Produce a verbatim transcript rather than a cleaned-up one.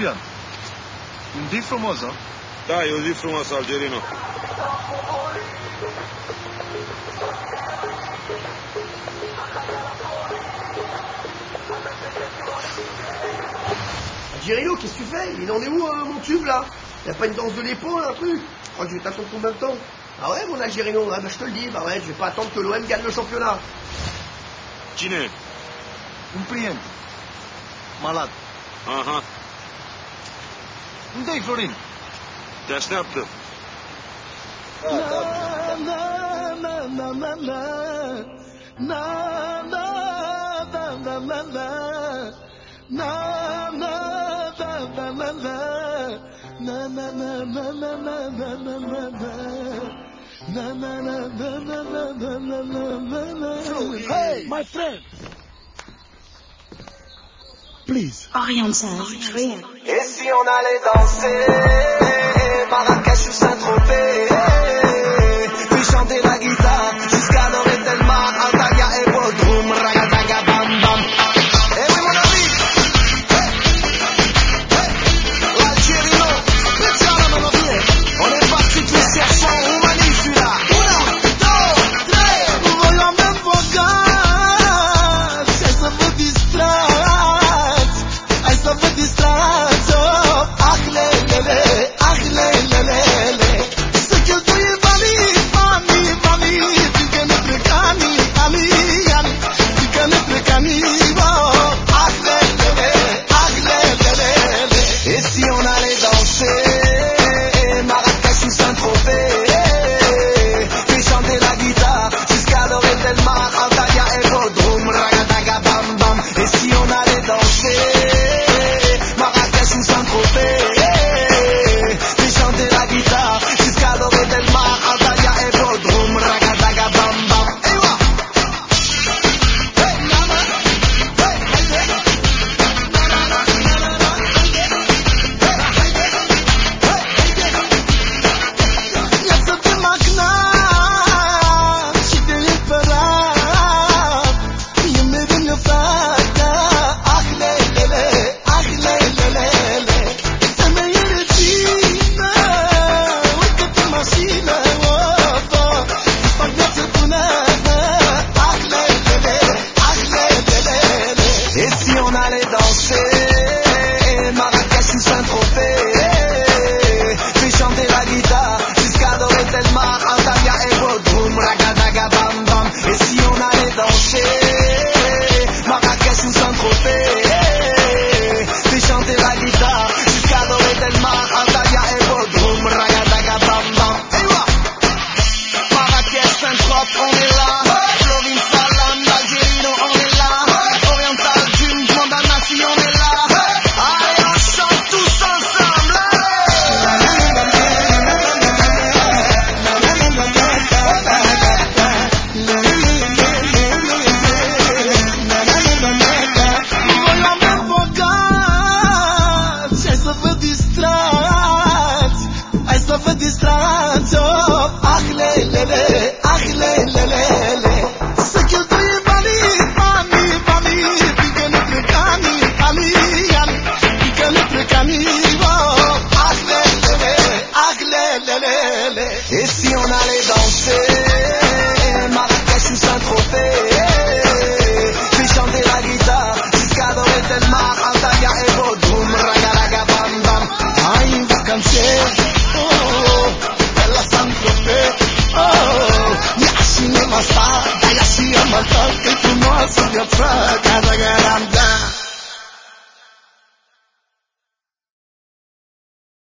Julian, un di frumos, hein? Da, e o zi frumoasă, Algerino. Algerino, qu'est-ce que tu fais? Il en est où, hein, mon tube, là? Y'a pas une danse de l'épaule, un truc? Je crois que je vais t'attendre combien de temps? Ah ouais, mon Algerino, ouais, bah je te le dis, bah ouais, je vais pas attendre que l'O M gagne le championnat. Cine? Un prieten. Malad. Aha, Unde-i Florin? te așteaptă. Na, na, na, na, na, na. Na, na, na, na, na, na. Na, na, na, na, na, na. Na, na, na, na, na, na, na, na, na, na. Na, na, na, na, na, na, na, na, na, na. Hey, my friend. Please. Oriental Trio. Et si on allait danser Marrakech ou Saint-Tropez?